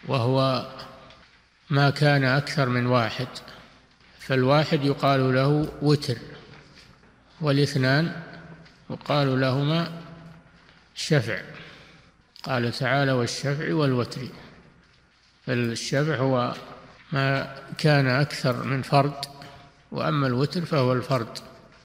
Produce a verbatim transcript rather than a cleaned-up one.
وهو ما كان أكثر من واحد، فالواحد يقال له وتر، والاثنان يقال لهما شفع. قال تعالى: والشفع والوتر. فالشفع هو ما كان أكثر من فرد، وأما الوتر فهو الفرد.